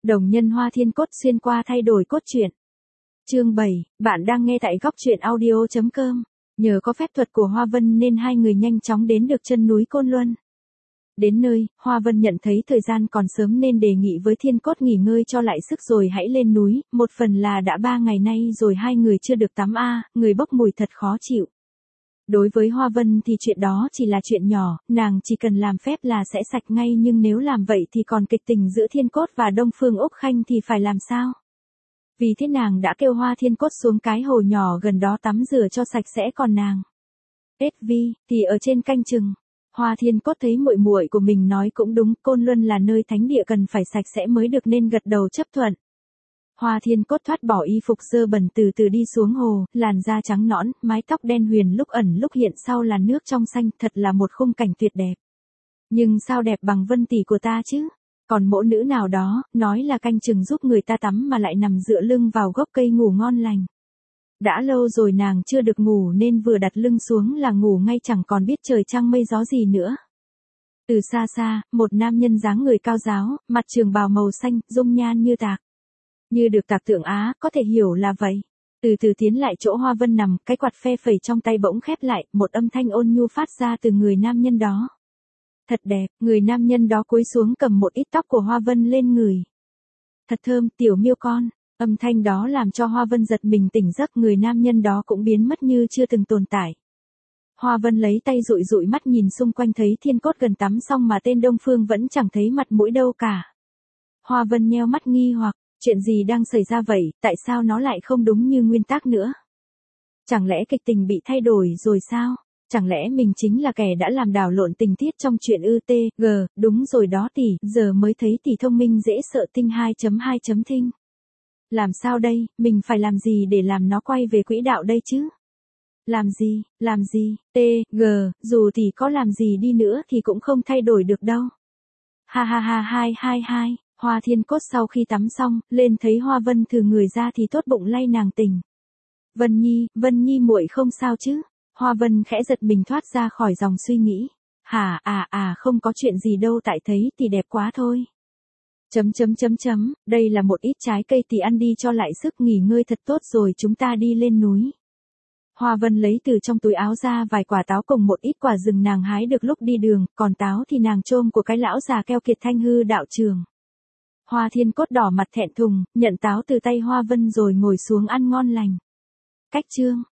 Đồng nhân Hoa Thiên Cốt xuyên qua thay đổi cốt truyện. Chương 7, bạn đang nghe tại góc truyện audio.com. Nhờ có phép thuật của Hoa Vân nên hai người nhanh chóng đến được chân núi Côn Luân. Đến nơi, Hoa Vân nhận thấy thời gian còn sớm nên đề nghị với Thiên Cốt nghỉ ngơi cho lại sức rồi hãy lên núi, một phần là đã 3 ngày nay rồi hai người chưa được tắm người bốc mùi thật khó chịu. Đối với Hoa Vân thì chuyện đó chỉ là chuyện nhỏ, nàng chỉ cần làm phép là sẽ sạch ngay, nhưng nếu làm vậy thì còn kịch tình giữa Thiên Cốt và Đông Phương Úc Khanh thì phải làm sao? Vì thế nàng đã kêu Hoa Thiên Cốt xuống cái hồ nhỏ gần đó tắm rửa cho sạch sẽ, còn nàng SV thì ở trên canh chừng. Hoa Thiên Cốt thấy muội muội của mình nói cũng đúng, Côn Luân là nơi thánh địa cần phải sạch sẽ mới được nên gật đầu chấp thuận. Hoa Thiên Cốt thoát bỏ y phục dơ bẩn từ từ đi xuống hồ, làn da trắng nõn, mái tóc đen huyền lúc ẩn lúc hiện sau làn nước trong xanh, thật là một khung cảnh tuyệt đẹp. Nhưng sao đẹp bằng Vân tỷ của ta chứ? Còn mẫu nữ nào đó, nói là canh chừng giúp người ta tắm mà lại nằm dựa lưng vào gốc cây ngủ ngon lành. Đã lâu rồi nàng chưa được ngủ nên vừa đặt lưng xuống là ngủ ngay, chẳng còn biết trời trăng mây gió gì nữa. Từ xa xa, một nam nhân dáng người cao ráo, mặt trường bào màu xanh, dung nhan như được tạc tượng có thể hiểu là vậy. Từ từ tiến lại chỗ Hoa Vân nằm, cái quạt phe phẩy trong tay bỗng khép lại, một âm thanh ôn nhu phát ra từ người nam nhân đó. Thật đẹp, người nam nhân đó cúi xuống cầm một ít tóc của Hoa Vân lên người. Thật thơm, tiểu miêu con. Âm thanh đó làm cho Hoa Vân giật mình tỉnh giấc, người nam nhân đó cũng biến mất như chưa từng tồn tại. Hoa Vân lấy tay dụi dụi mắt nhìn xung quanh, thấy Thiên Cốt gần tắm xong mà tên Đông Phương vẫn chẳng thấy mặt mũi đâu cả. Hoa Vân nheo mắt nghi hoặc, chuyện gì đang xảy ra vậy, tại sao nó lại không đúng như nguyên tắc nữa? Chẳng lẽ kịch tình bị thay đổi rồi sao? Chẳng lẽ mình chính là kẻ đã làm đảo lộn tình tiết trong chuyện UTG, đúng rồi đó tỷ, giờ mới thấy tỷ thông minh dễ sợ tinh 2.2 thinh. Làm sao đây, mình phải làm gì để làm nó quay về quỹ đạo đây chứ? Làm gì, dù tỷ có làm gì đi nữa thì cũng không thay đổi được đâu. Ha ha ha hai. Hoa Thiên Cốt sau khi tắm xong, lên thấy Hoa Vân thừ người ra thì tốt bụng lay nàng tỉnh. Vân Nhi muội không sao chứ? Hoa Vân khẽ giật mình thoát ra khỏi dòng suy nghĩ. Hả, không có chuyện gì đâu, tại thấy tỷ đẹp quá thôi. Đây là một ít trái cây tỷ ăn đi cho lại sức, nghỉ ngơi thật tốt rồi chúng ta đi lên núi. Hoa Vân lấy từ trong túi áo ra vài quả táo cùng một ít quả rừng nàng hái được lúc đi đường, còn táo thì nàng chôm của cái lão già keo kiệt Thanh Hư đạo trường. Hoa Thiên Cốt đỏ mặt thẹn thùng, nhận táo từ tay Hoa Vân rồi ngồi xuống ăn ngon lành. Cách chương